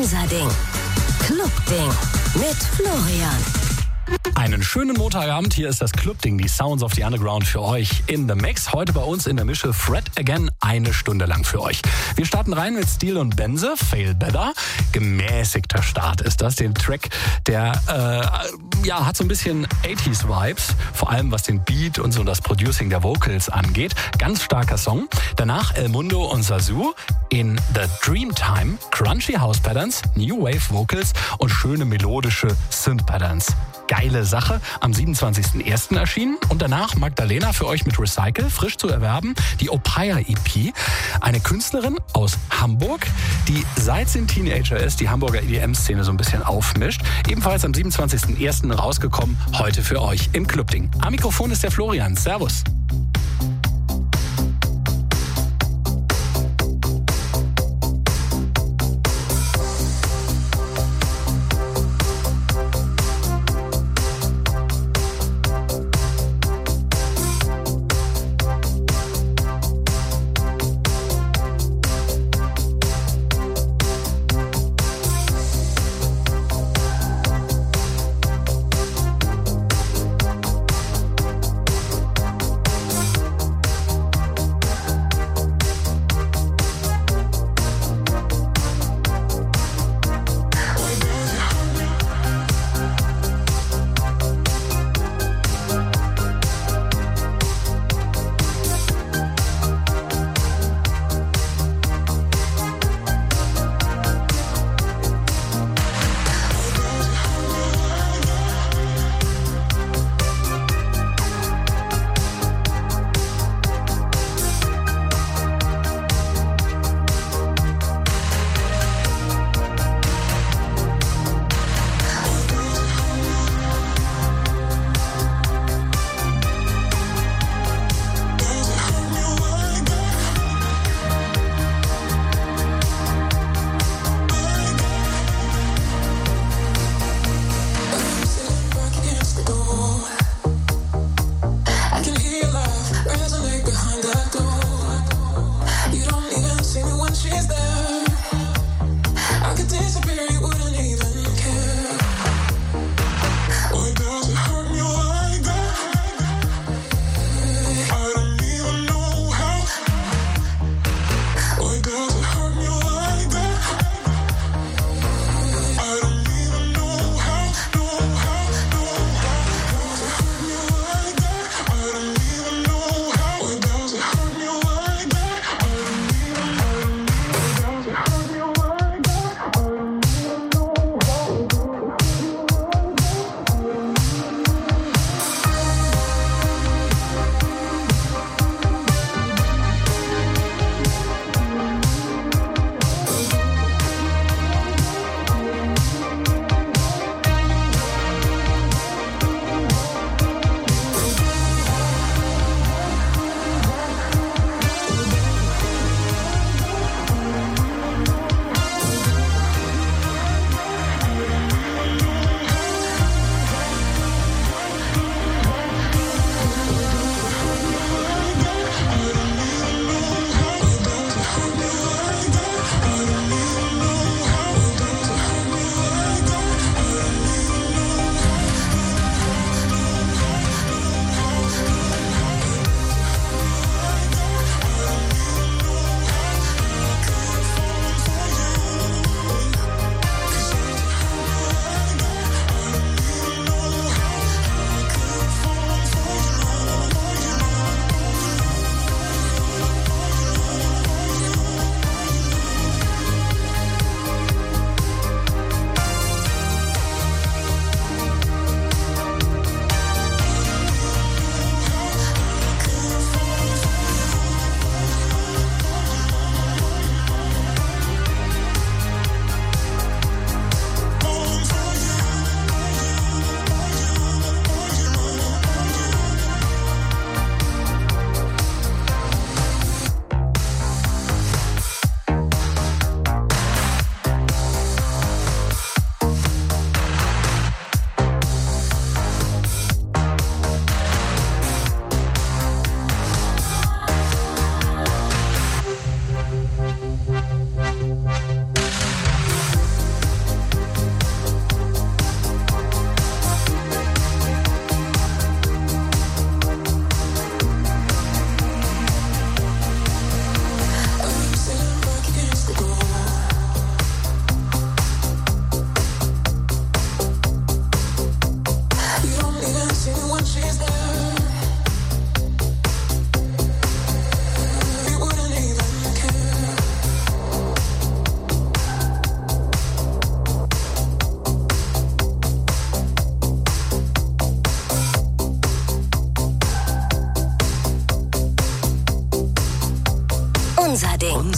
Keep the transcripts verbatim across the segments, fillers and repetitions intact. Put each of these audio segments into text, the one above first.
Unser Ding. Clubding mit Florian. Einen schönen Montagabend, hier ist das Clubding, die Sounds of the Underground für euch in the Mix. Heute bei uns in der Mische Fred Again, eine Stunde lang für euch. Wir starten rein mit Steel und Benze, Fail Better. Gemäßigter Start ist das, den Track, der äh, ja, hat so ein bisschen achtziger-Vibes, vor allem was den Beat und so das Producing der Vocals angeht. Ganz starker Song. Danach El Mundo und Zazu in The Dreamtime, crunchy House Patterns, New Wave Vocals und schöne melodische Synth Patterns. Geile Sache, am siebenundzwanzigsten ersten erschienen und danach Magdalena für euch mit Recycle, frisch zu erwerben, die Opaya E P, eine Künstlerin aus Hamburg, die seit sie ein Teenager ist, die Hamburger E D M-Szene so ein bisschen aufmischt, ebenfalls am siebenundzwanzigsten ersten rausgekommen, heute für euch im Clubding. Am Mikrofon ist der Florian, Servus.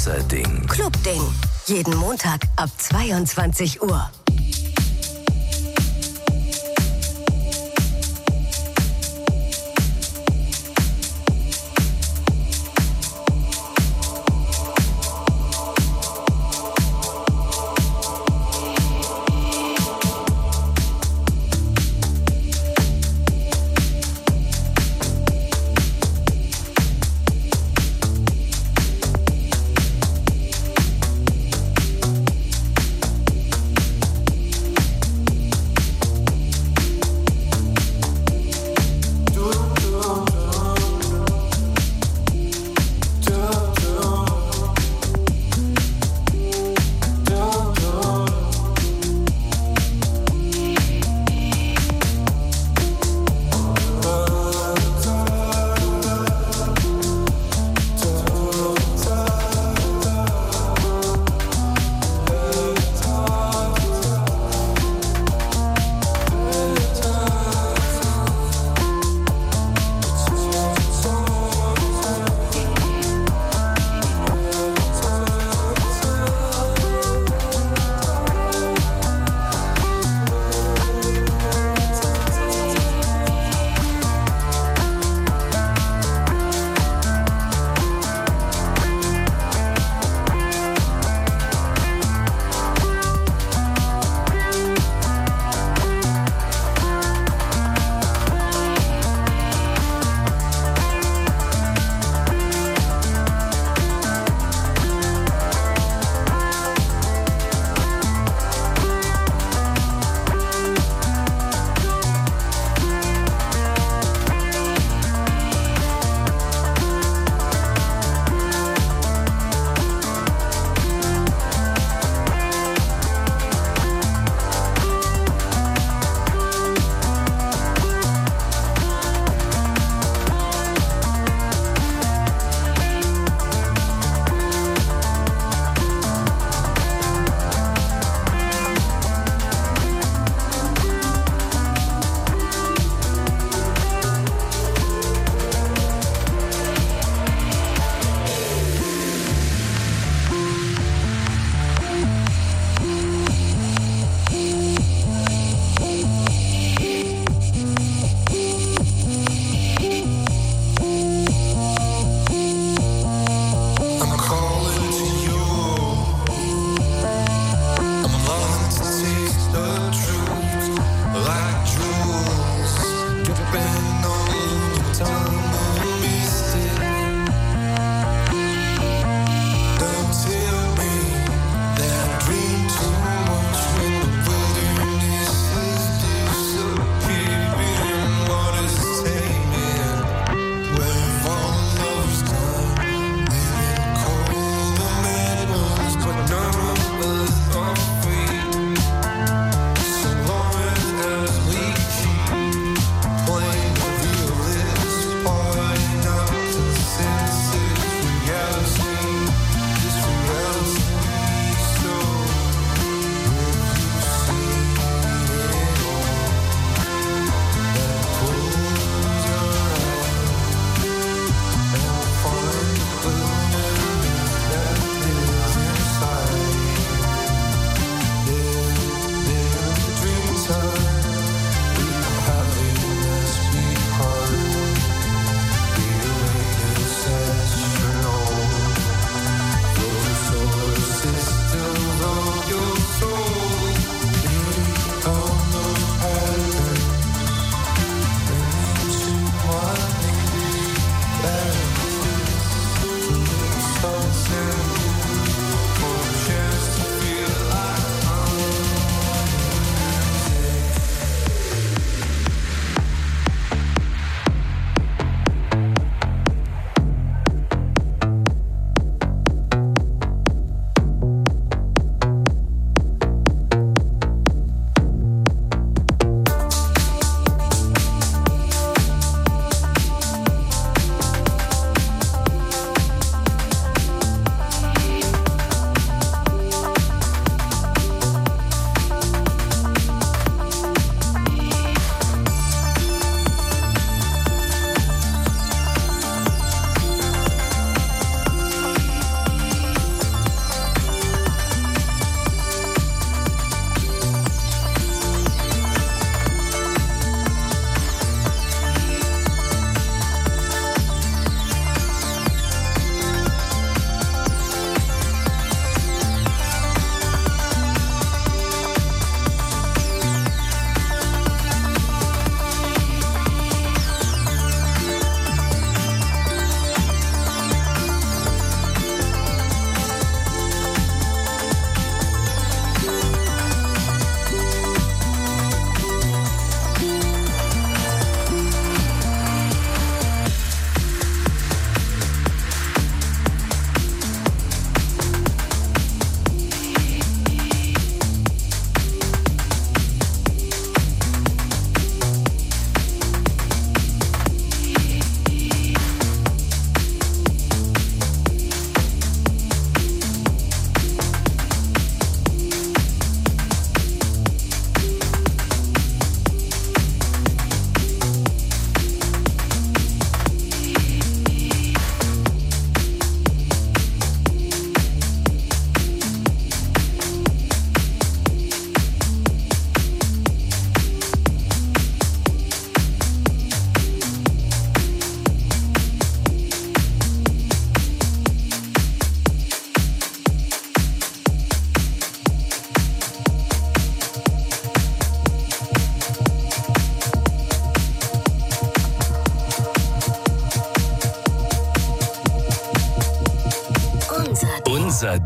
unser Ding. Clubding. Jeden Montag ab zweiundzwanzig Uhr.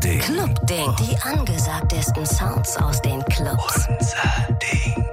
Ding. Club-Ding. Die angesagtesten Sounds aus den Clubs. Unser Ding.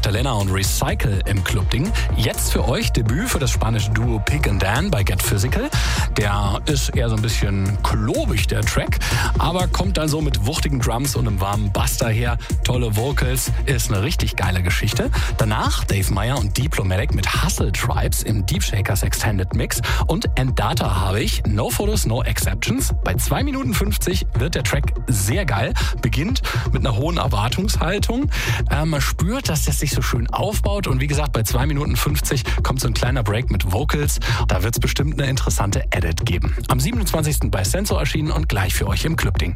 Magdalena und Recycle im Clubding. Jetzt für euch Debüt für das spanische Duo Pig and Dan bei Get Physical. Der ist eher so ein bisschen klobig, der Track, aber kommt dann so mit wuchtigen Drums und einem warmen Bass daher. Tolle Vocals, ist eine richtig geile Geschichte. Danach Dave Meyer und Diplomatic mit Hustle Tribes im Deep Shakers Extended Mix. Und Endata habe ich, No Photos, No Exceptions. Bei zwei Minuten fünfzig wird der Track sehr geil. Beginnt mit einer hohen Erwartungshaltung. Äh, man spürt, dass das sich so schön aufbaut. Und wie gesagt, bei zwei Minuten fünfzig kommt so ein kleiner Break mit Vocals. Da wird es bestimmt eine interessante Edit geben. Am siebenundzwanzigsten bei Sensor erschienen und gleich für euch im Clubding.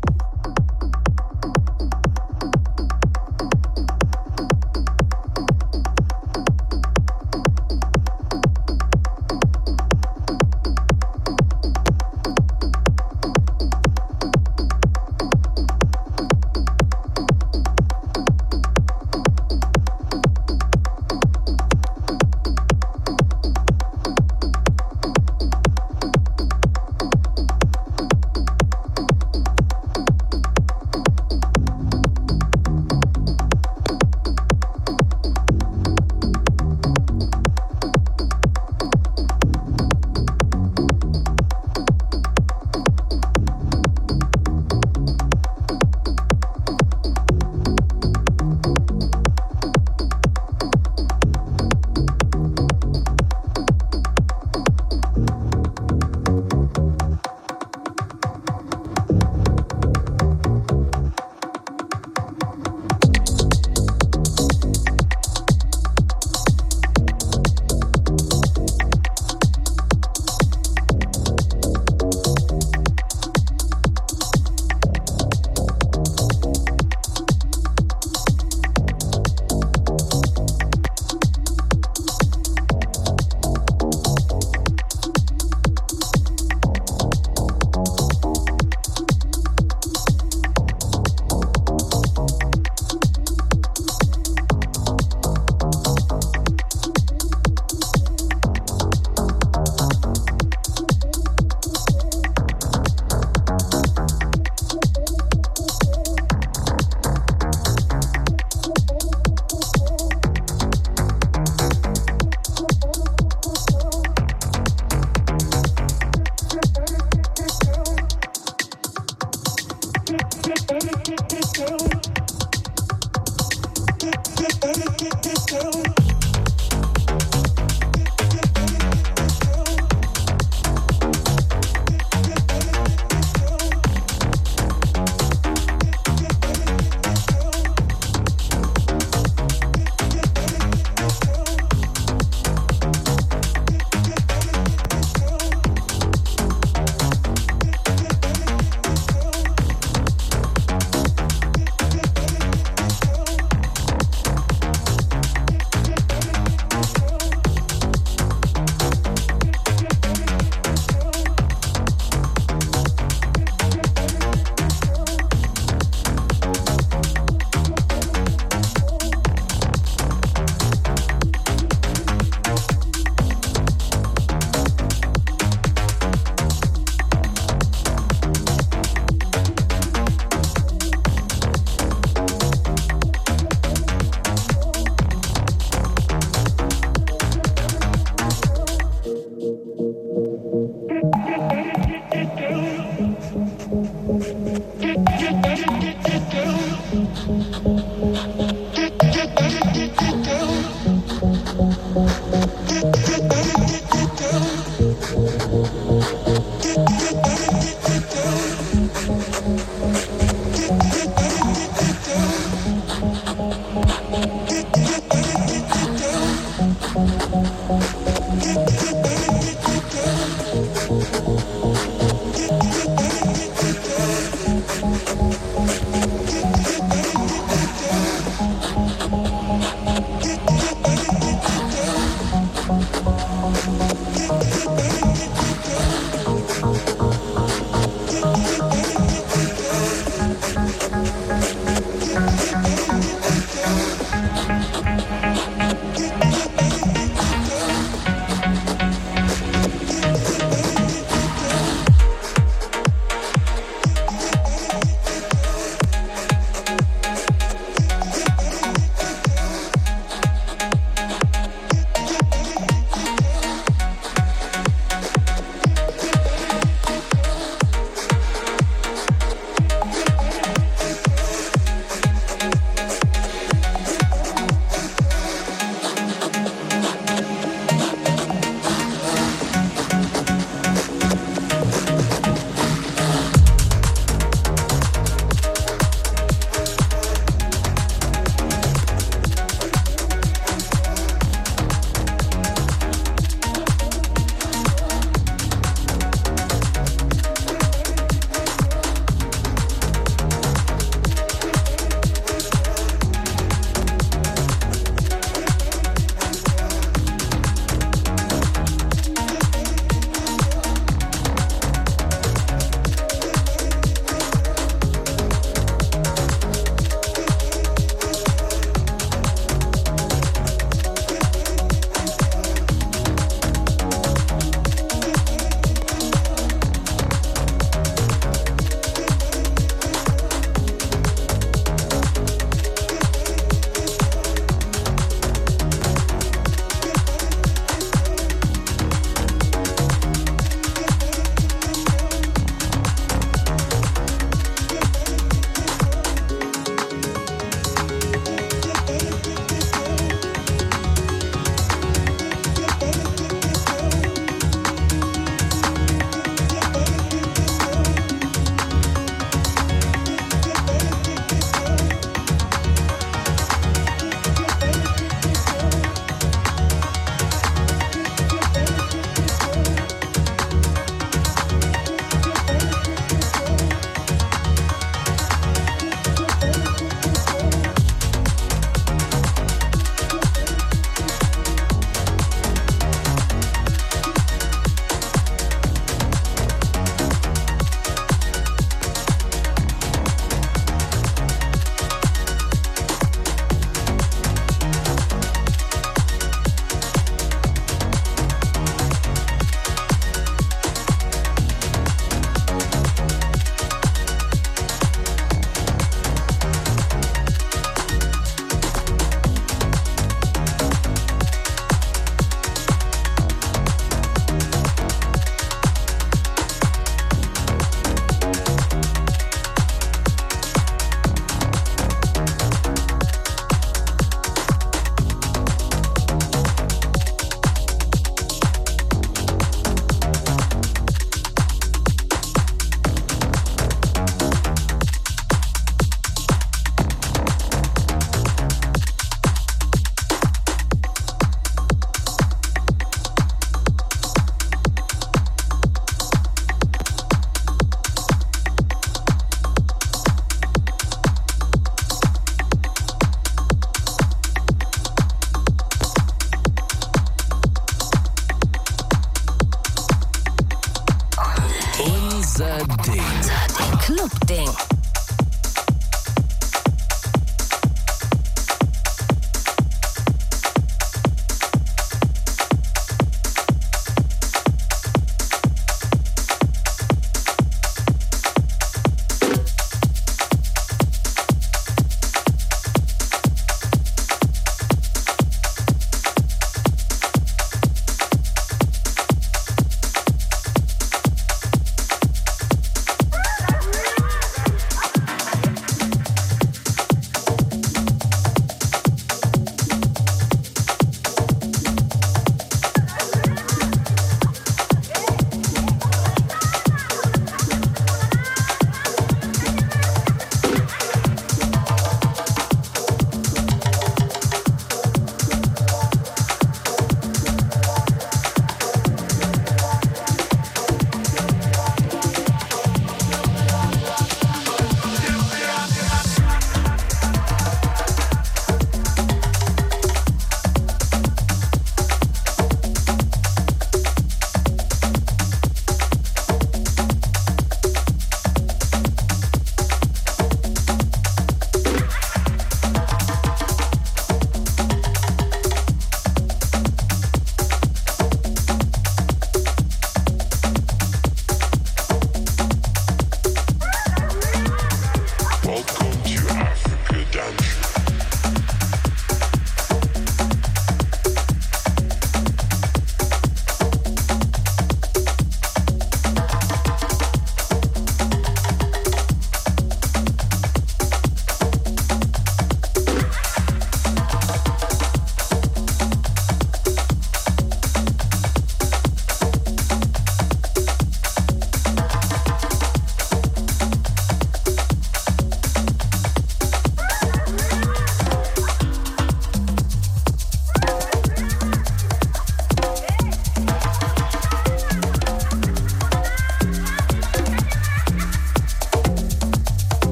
Ding. Club-Ding.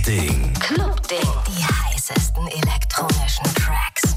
Ding. Club Ding. Die heißesten elektronischen Tracks.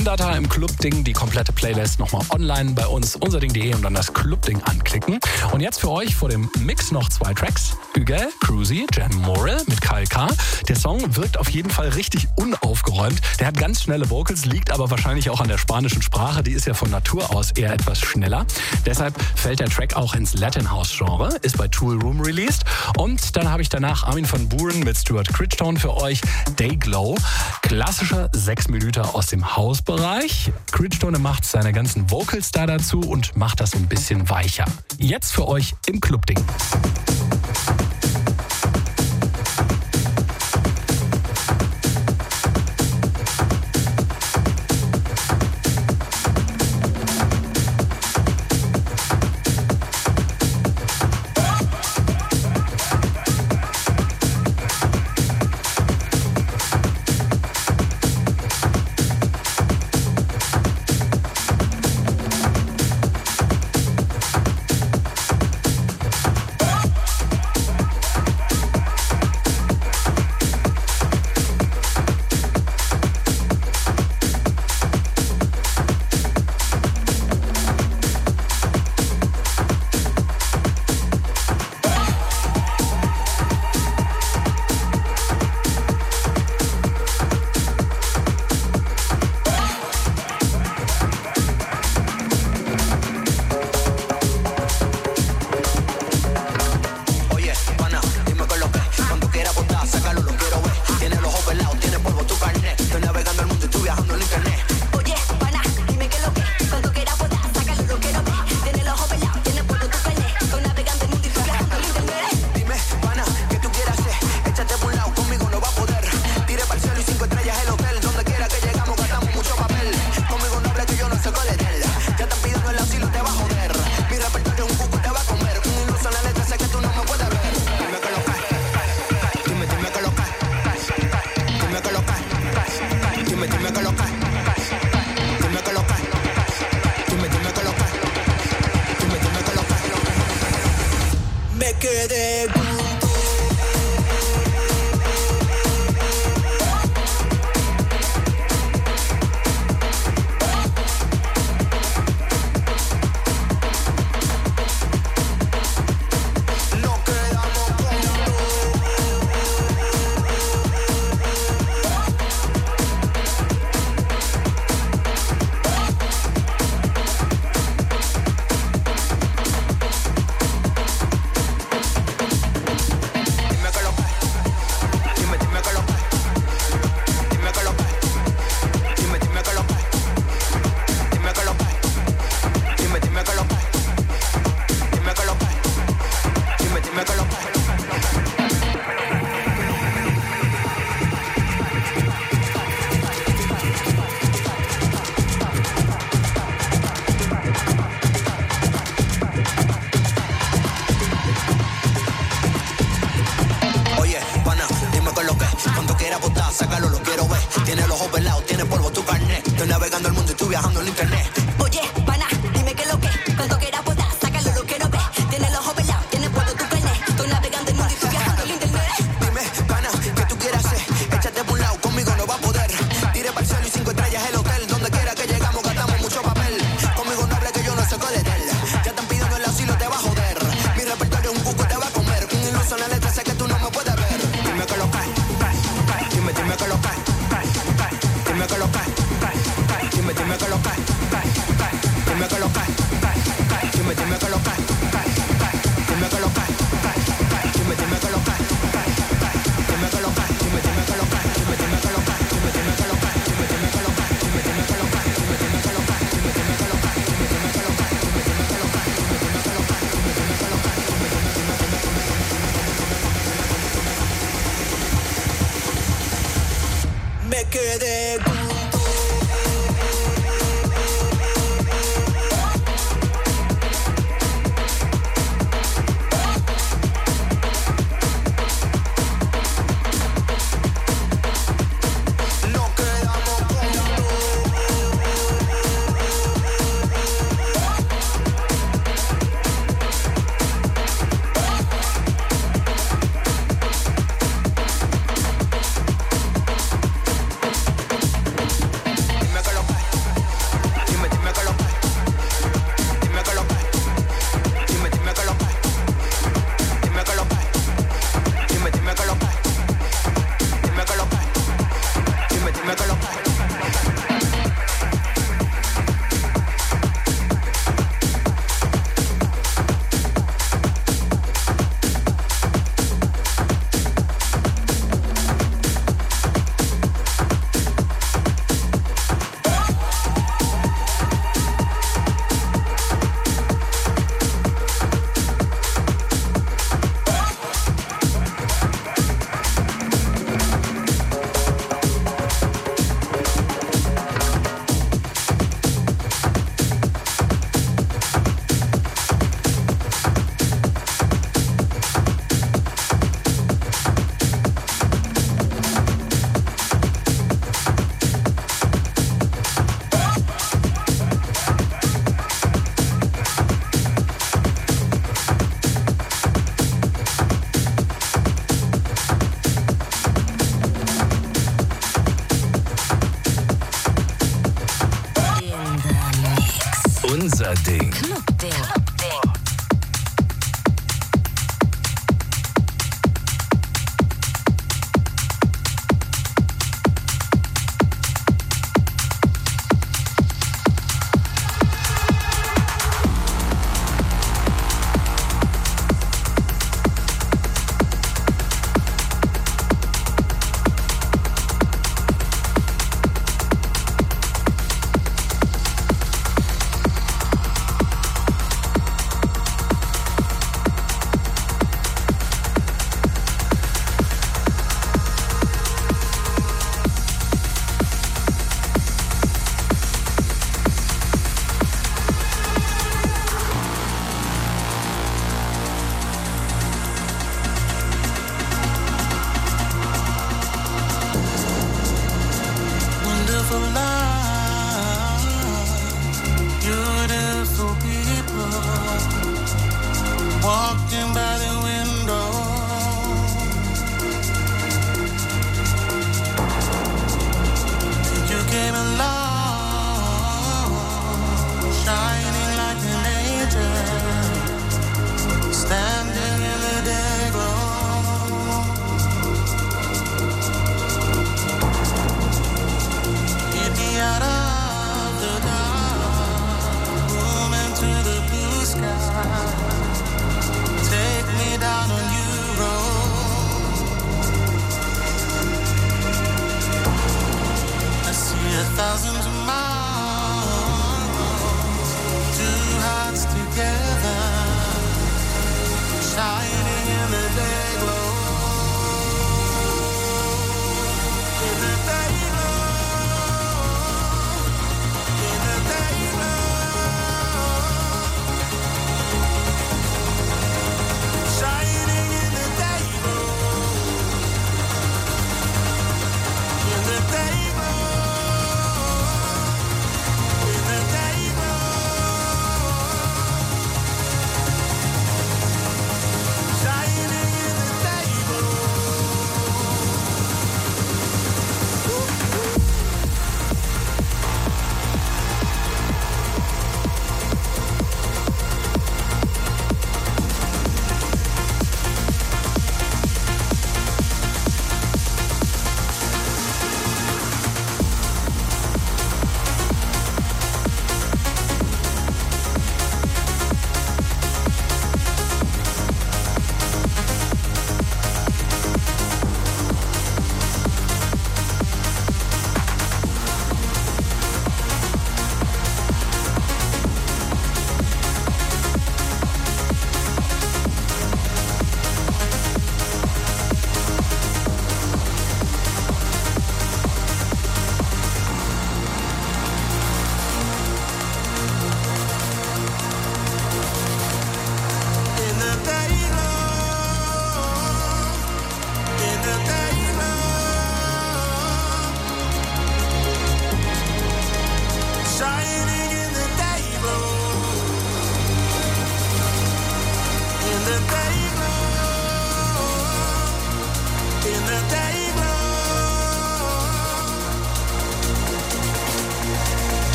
Sendata im Club-Ding, die komplette Playlist nochmal online bei uns, unserding punkt de und dann das Club-Ding anklicken. Und jetzt für euch vor dem Mix noch zwei Tracks. Huguel, Cruzy, Jen Morrill mit K L K. Der Song wirkt auf jeden Fall richtig unaufgeräumt. Der hat ganz schnelle Vocals, liegt aber wahrscheinlich auch an der spanischen Sprache. Die ist ja von Natur aus eher etwas schneller. Deshalb fällt der Track auch ins Latin House Genre, ist bei Tool Room released. Und dann habe ich danach Armin van Buuren mit Stuart Critchton für euch, Dayglow. Klassischer sechs Minuten aus dem Hausbereich. Critchton macht seine ganzen Vocals da dazu und macht das ein bisschen weicher. Jetzt für euch im Club-Ding. Clubding. Clubding.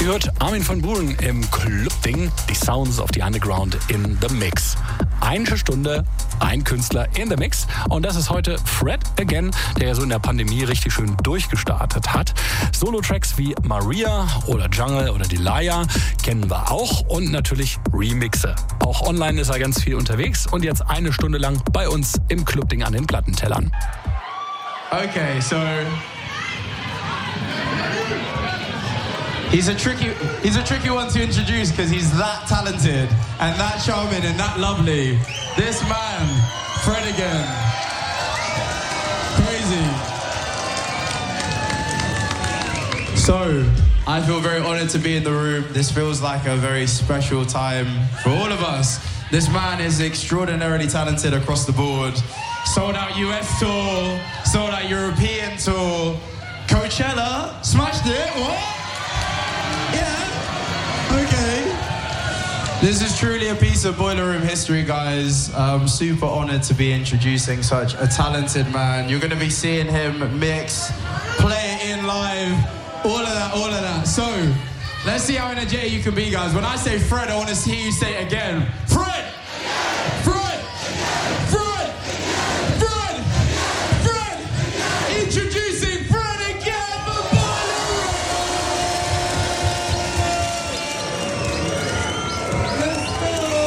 hört Armin van Buuren im Club-Ding, die Sounds of the Underground in the Mix. Eine Stunde, ein Künstler in the Mix. Und das ist heute Fred Again, der ja so in der Pandemie richtig schön durchgestartet hat. Solo-Tracks wie Maria oder Jungle oder Delia kennen wir auch. Und natürlich Remixe. Auch online ist er ganz viel unterwegs. Und jetzt eine Stunde lang bei uns im Club-Ding an den Plattentellern. Okay, so... He's a tricky, he's a tricky one to introduce because he's that talented and that charming and that lovely. This man, Fred Again. Crazy. So, I feel very honored to be in the room. This feels like a very special time for all of us. This man is extraordinarily talented across the board. Sold out U S tour, sold out European tour. Coachella, smashed it, what? Yeah, okay. This is truly a piece of Boiler Room history, guys. I'm super honored to be introducing such a talented man. You're going to be seeing him mix, play it in live, all of that, all of that. So, let's see how energetic you can be, guys. When I say Fred, I want to hear you say it again. Fred! Fred! Fred! Fred! Fred! Introducing Fred Again for Boiler Room! Let's go!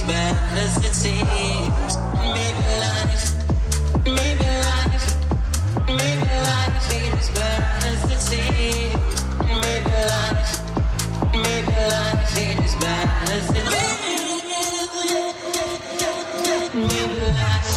bad as it seems. Maybe life, maybe life, maybe life ain't as bad as it seems. Maybe life, maybe life ain't as bad as it seems. Maybe life.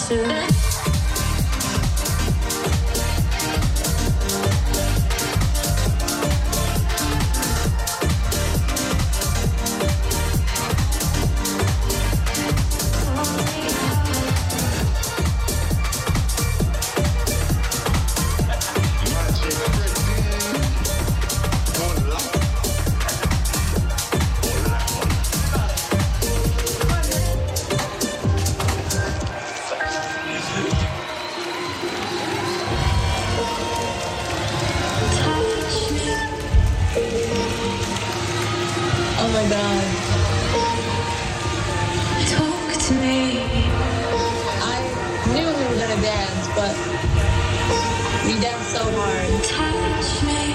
closer. Oh my God. Talk to me. I knew we were gonna dance, but we danced so hard. Touch me.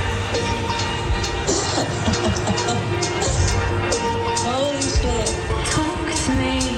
Holy shit. Talk to me.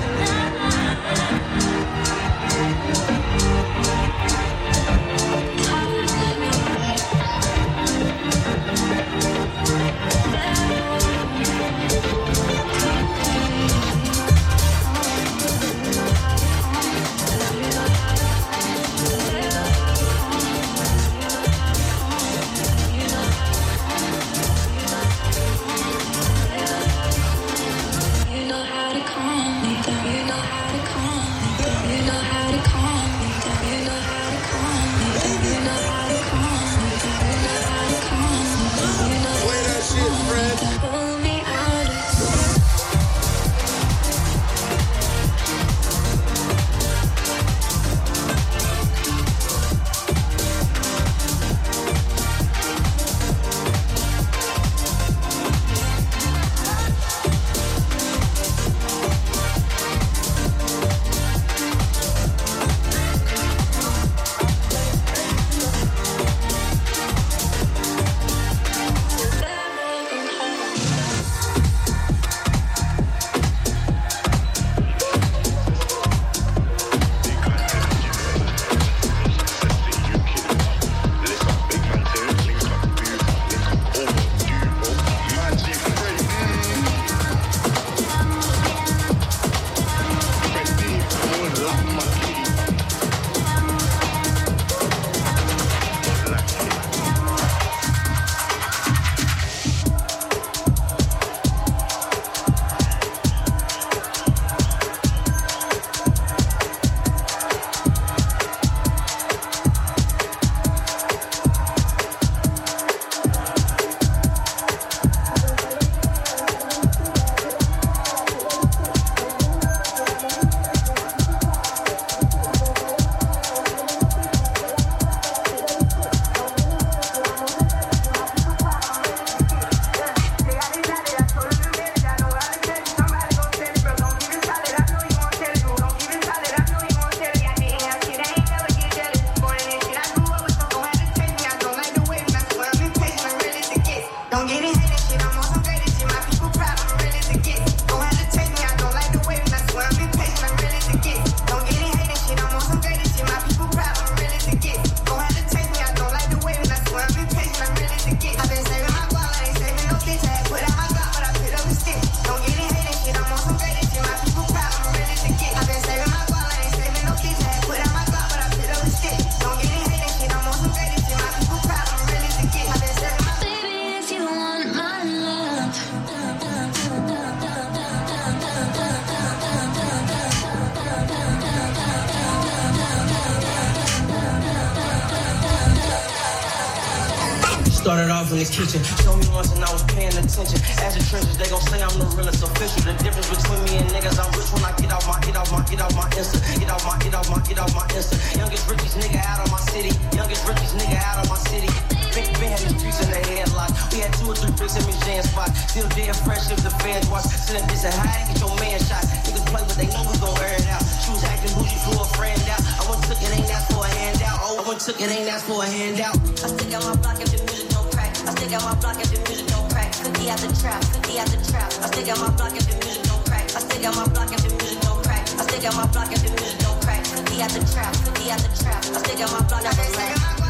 Started off in the kitchen, told me once and I was paying attention. As the trenches, they gon' say I'm the realest official. The difference between me and niggas, I'm rich when I get off my, get off my, get off my Insta. Get off my, get off my, get off my Insta. Youngest, richest nigga out of my city. Youngest, richest nigga out of my city. Big Ben had the streets in the headlock. We had two or three bricks in Miss Jan spot. Still dead fresh if the fans watch. Sitting this and high, get your man shot. Niggas play but they know we gon' air it out. She was acting bougie, flew a friend out. I went took it, ain't asked for a handout. Oh, I went took it, ain't asked for a handout. I stick out my block if the music don't crack. I stick out my block if the music don't crack. fifty out the trap, fifty out the trap. I stick out my block if the music don't crack. I stick out my block if the music don't crack. I stick out my block if the music don't crack. fifty out the trap, fifty out the trap. I stick out my block if the music don't crack.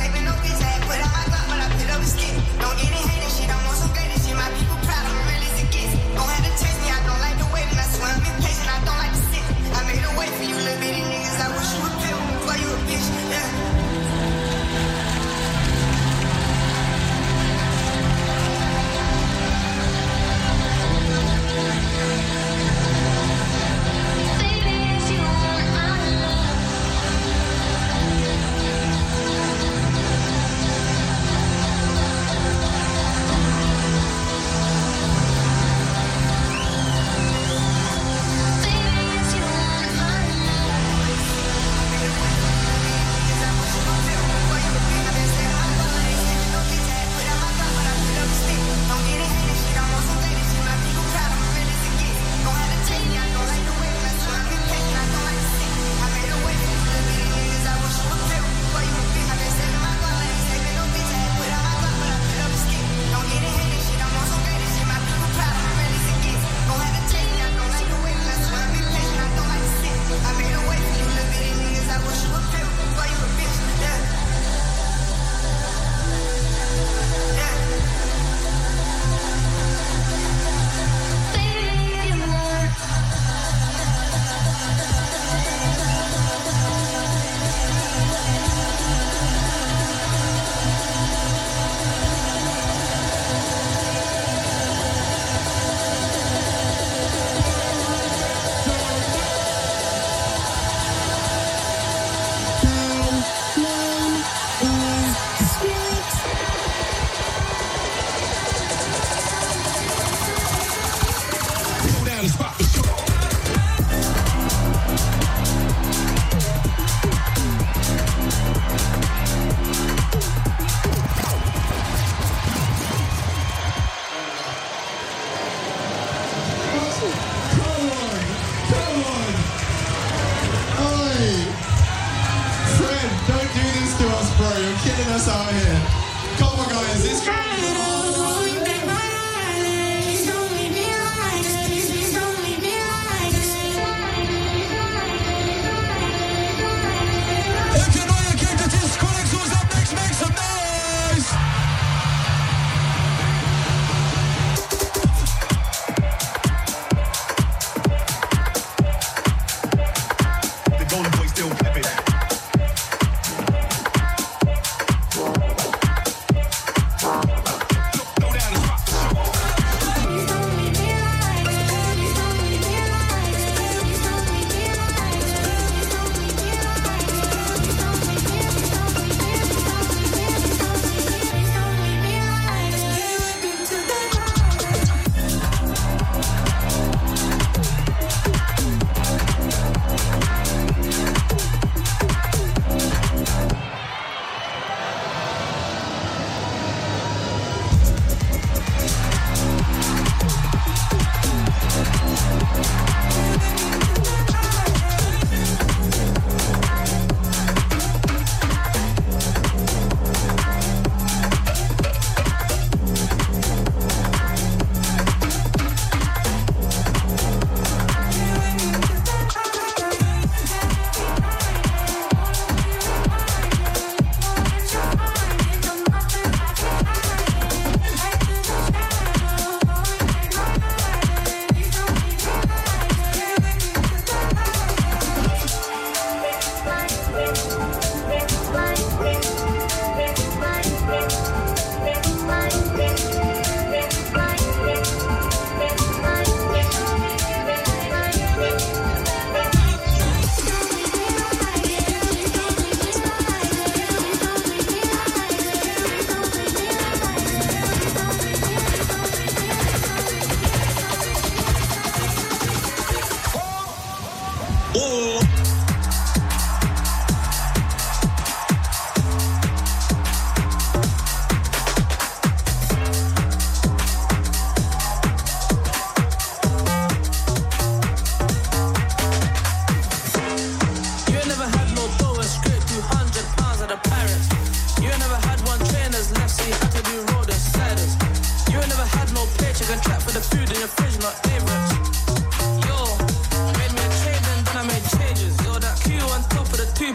Put out my Glock, but I put up a stick. Don't get it hating shit, I'm on some greater shit. My people proud, I'm real as it gets. Don't have to chase me, I don't like the waiting. I swear I'm impatient, I don't like to sit. I made a way for you, little bitty.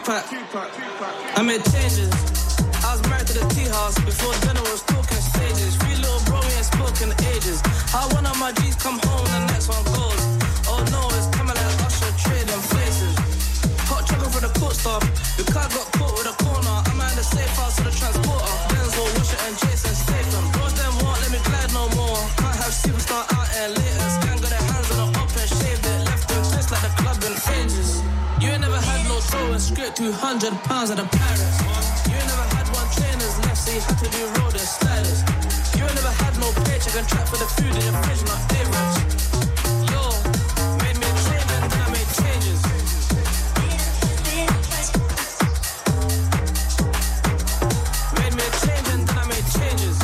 two-pack. I made changes. I was married to the tea house before dinner was talking stages. Free little bro, we ain't spoken in ages. How one of my G's come home, the next one goes. Oh no, it's coming like Usher trading places. Hot chocolate for the court staff. The car got caught with a corner. I'm at the safe house of the transporter. Benzo, Washer and Jason Statham. Bros them won't let me glide no more. Can't have superstar out and later. Scan got their hands on the up and shaved it. Left them twist like the club in ages. You ain't never had no throwing script. two hundred pounds at the Paris. You ain't never had one trainers left, so you had to do road and sliders. You ain't never had no paycheck and trap for the food in your fridge, not favorites. Yo, made me a change and then I made changes. Made me a change and then I made changes.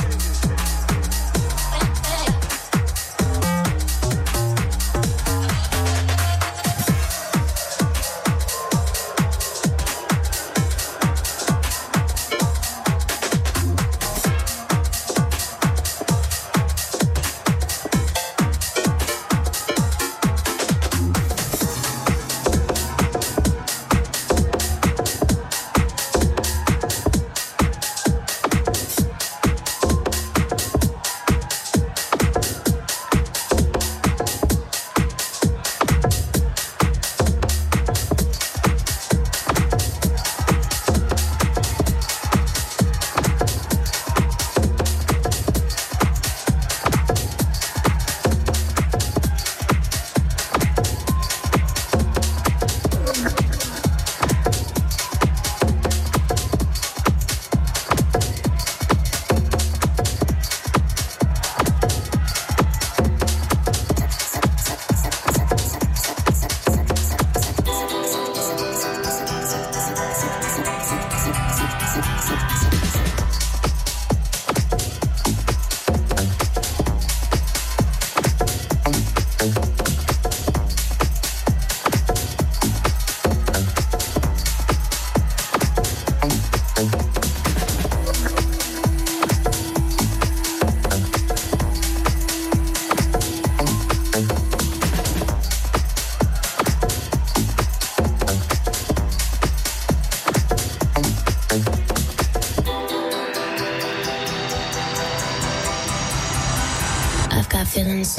Feelings.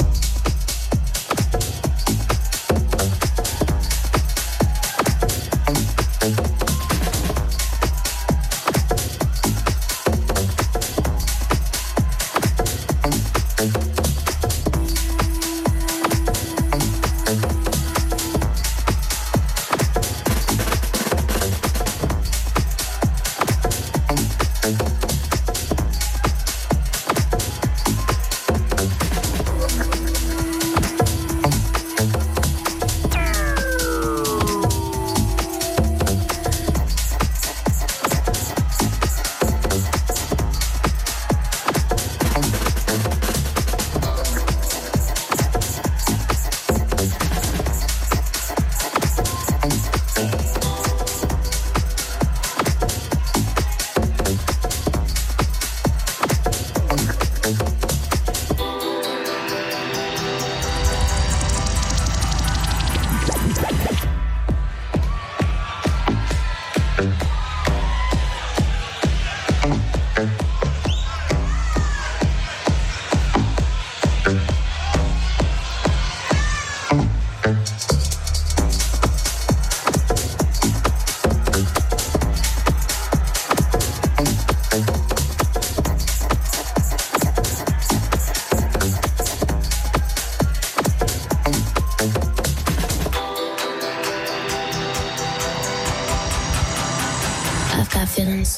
Feelings.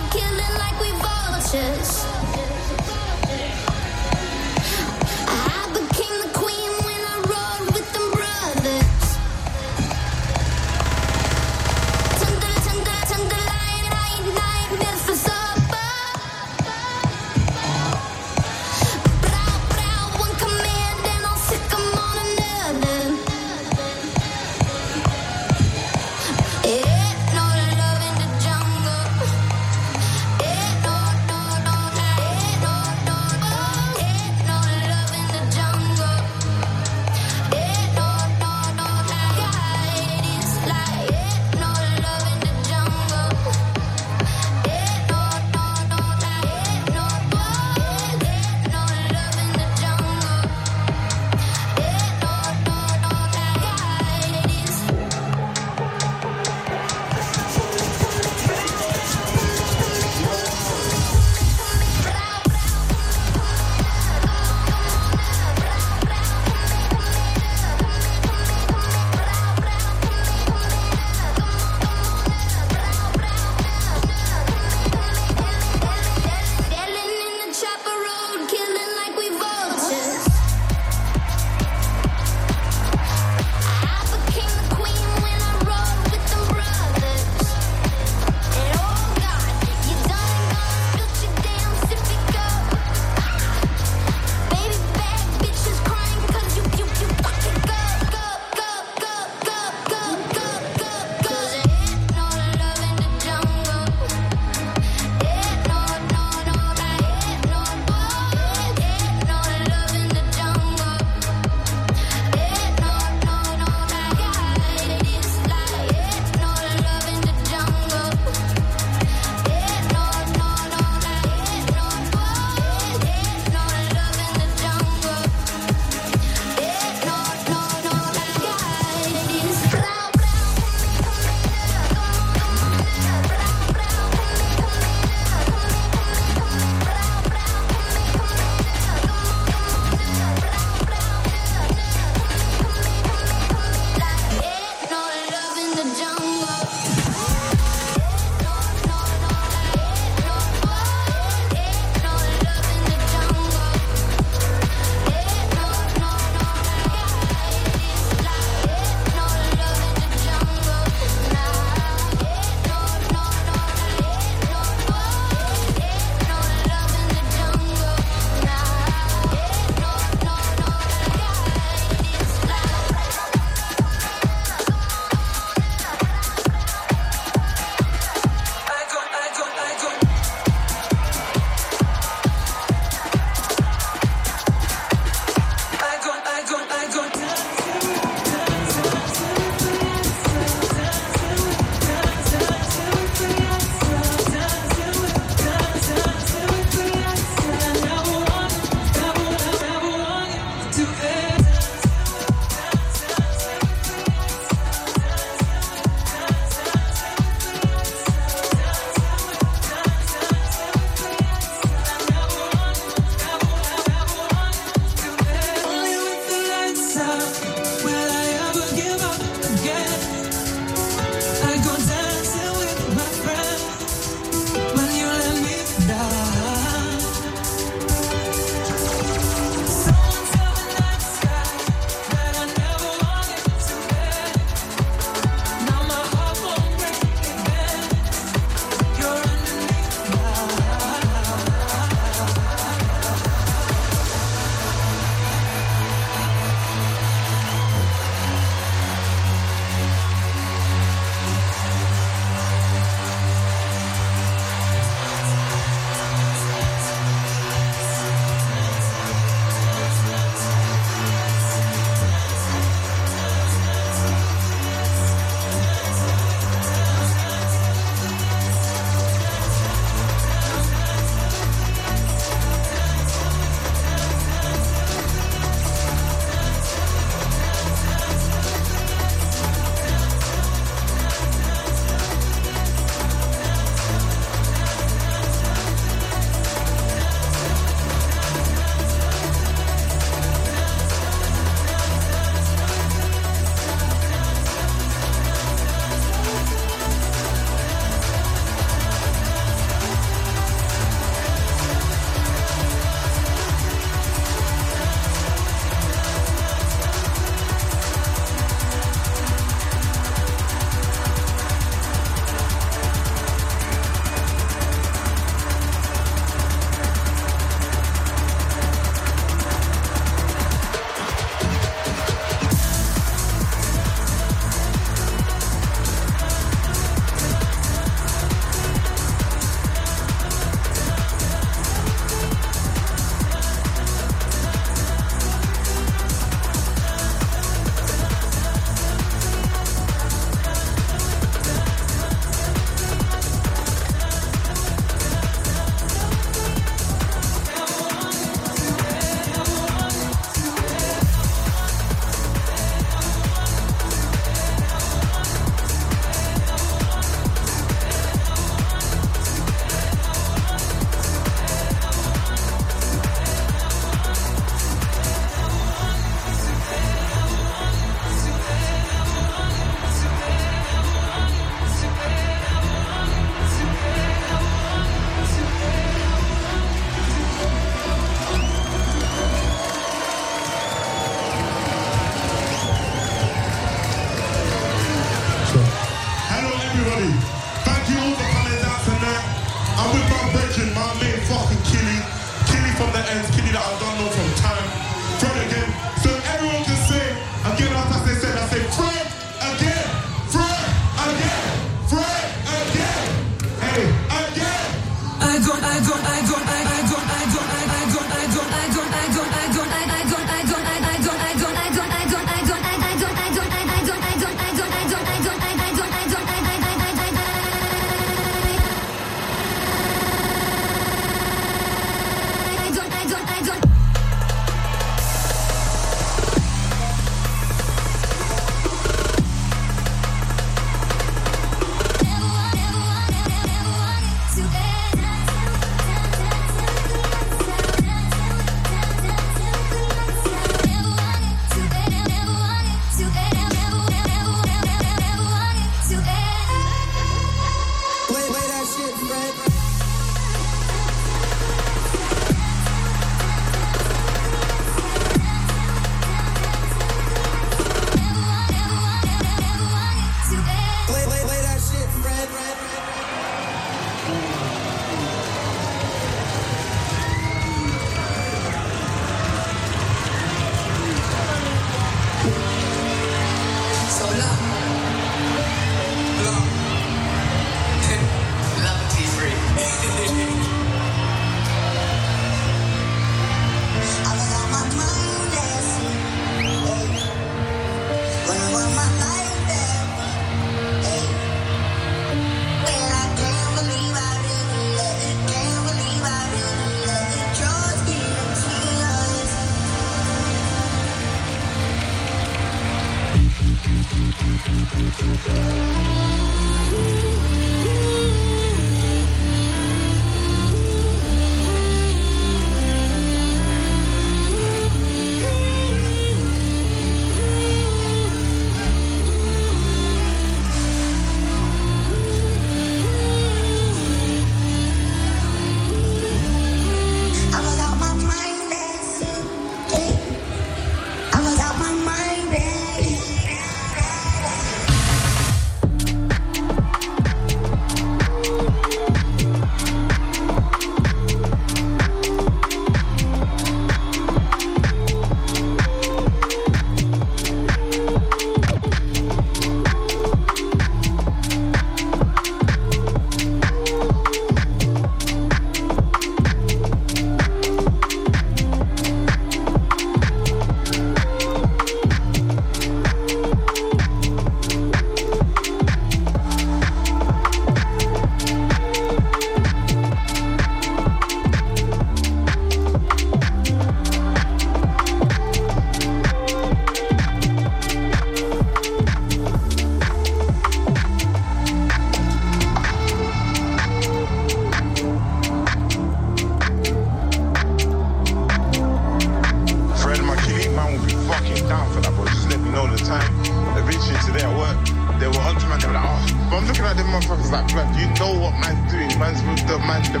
time, eventually today at work, they were onto man, they were like, oh, but I'm looking at them motherfuckers like, blood, you know what man's doing, man's with the man, the...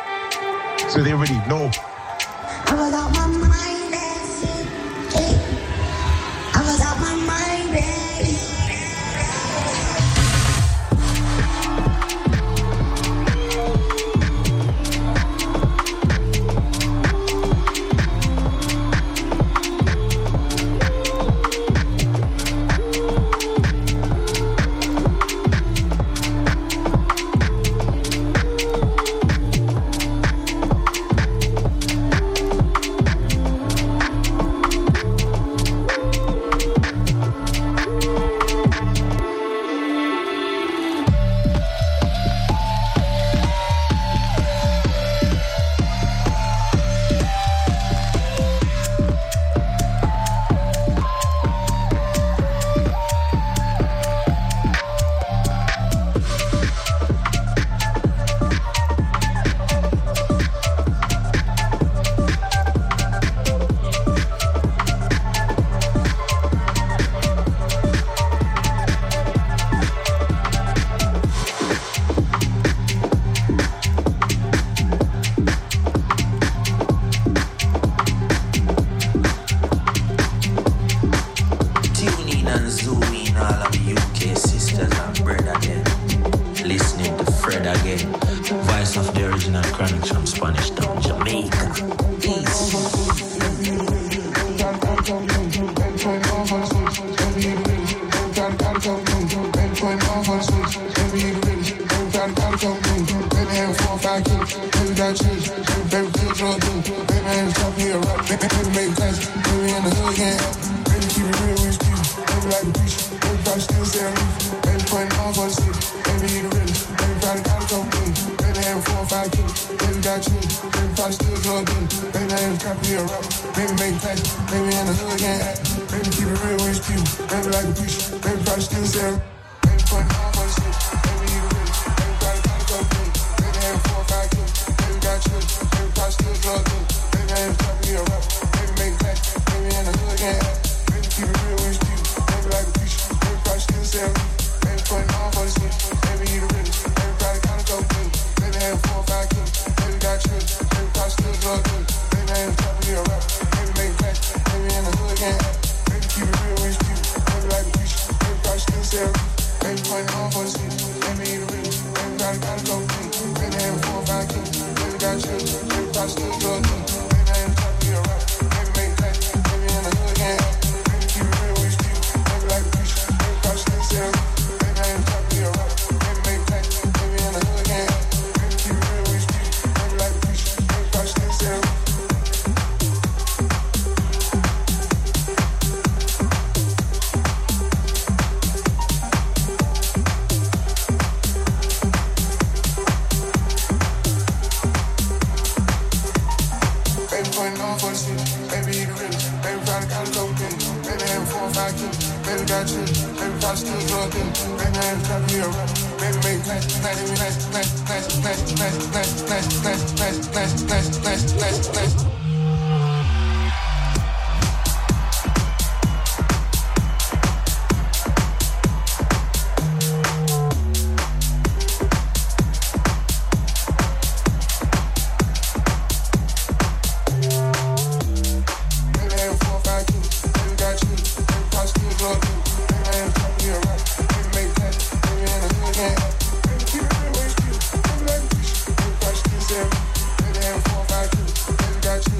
So they already know. I was out my mind, hey. I was out my mind, baby. Got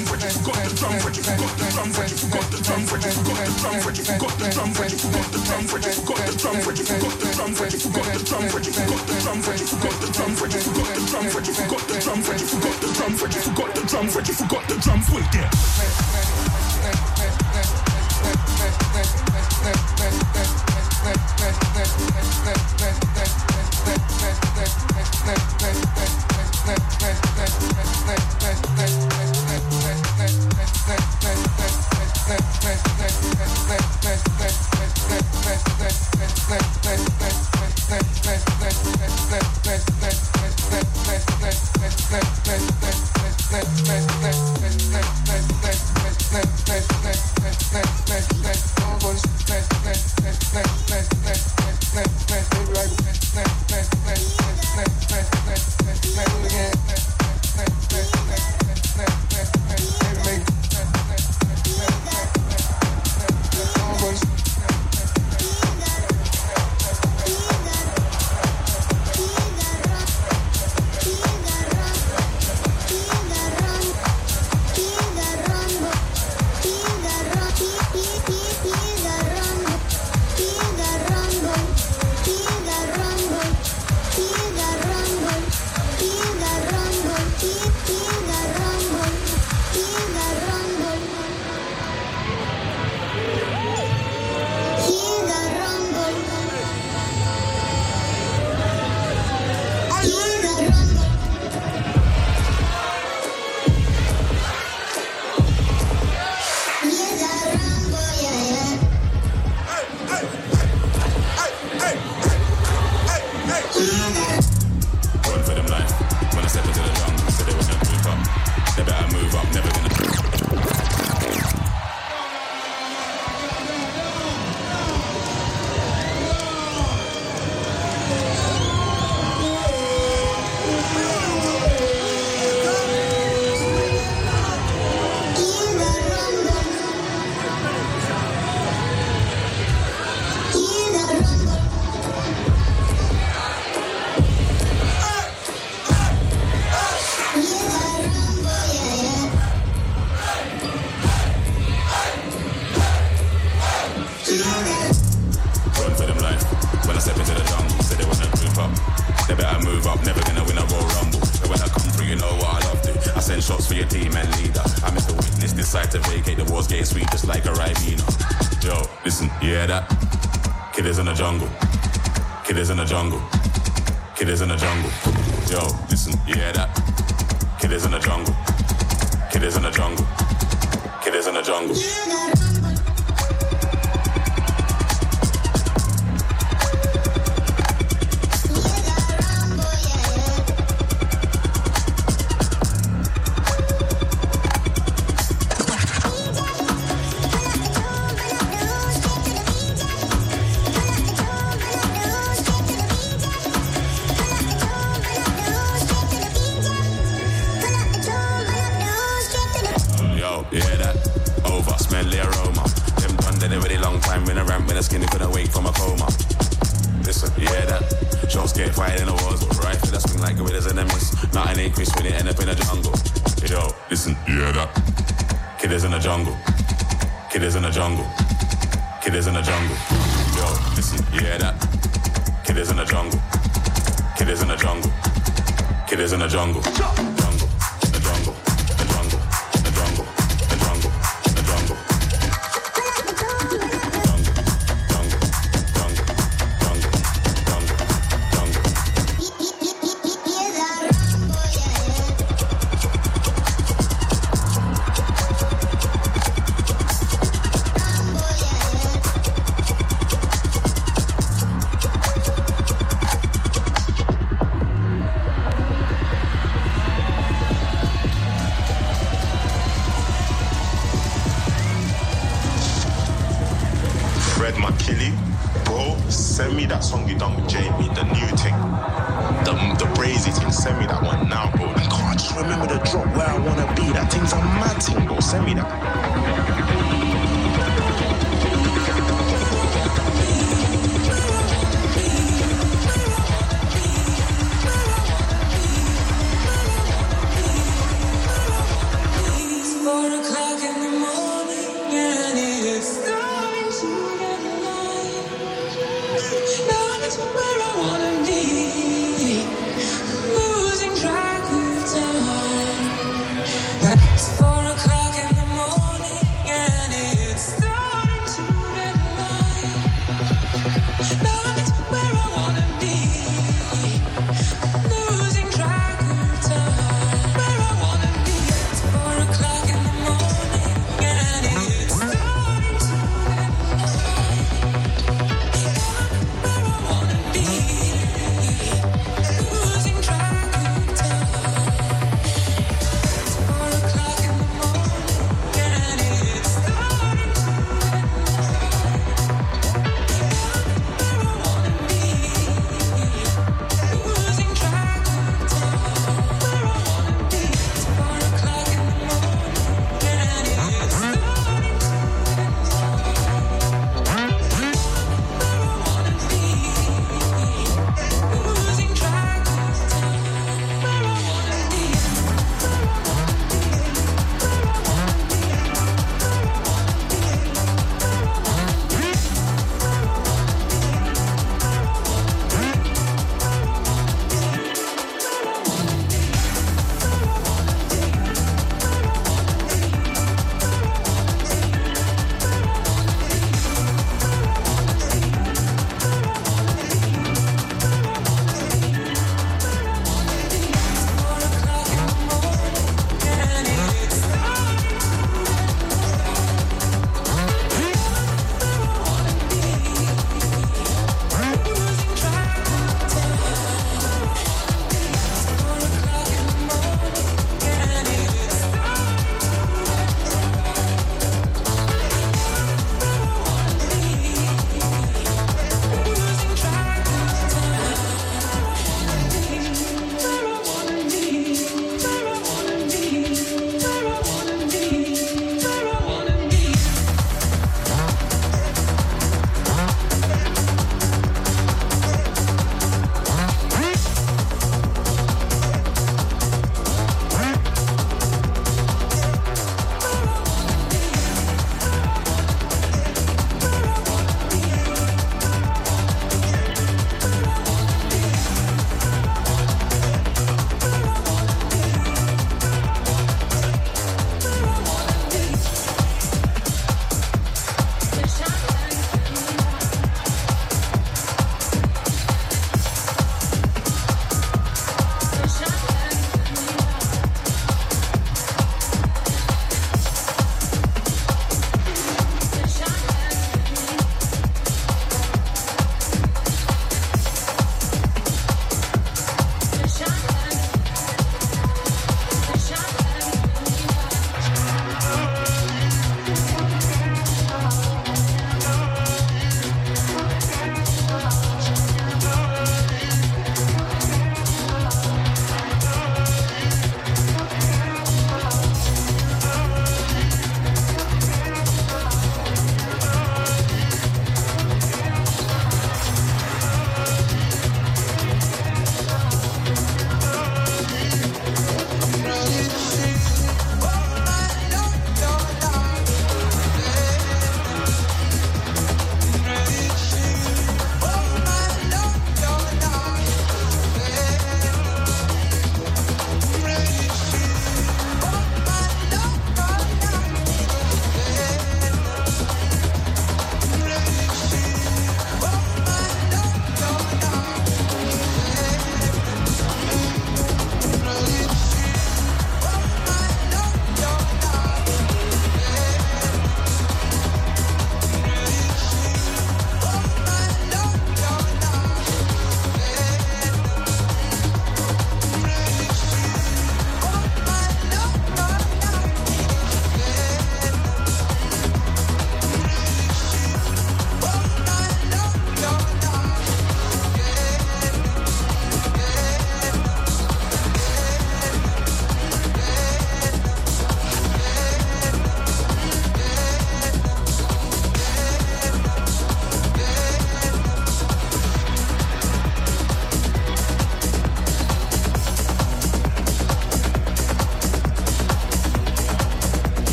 For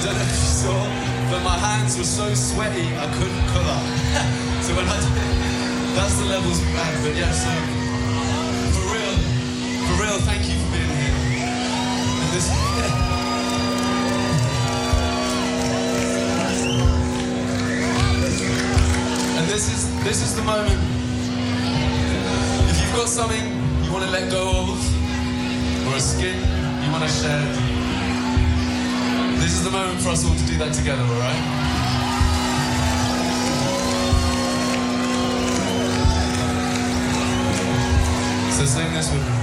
don't know if you saw, but my hands were so sweaty I couldn't pull up. So when I did, that's the levels we had. But yeah, so for real, for real, thank you for being here. And this, and this is this is the moment. If you've got something you want to let go of, or a skin you want to share, this is the moment for us all to do that together, all right? So sing this with me.